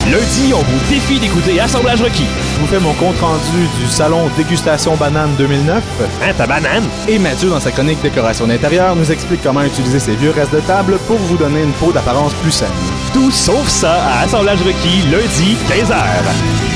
Lundi, on vous défie d'écouter Assemblage requis. Je vous fais mon compte-rendu du salon Dégustation Banane 2009. Hein, ta banane? Et Mathieu, dans sa chronique Décoration d'intérieur, nous explique comment utiliser ces vieux restes de table pour vous donner une peau d'apparence plus saine. Tout sauf ça à Assemblage requis, lundi, 15h.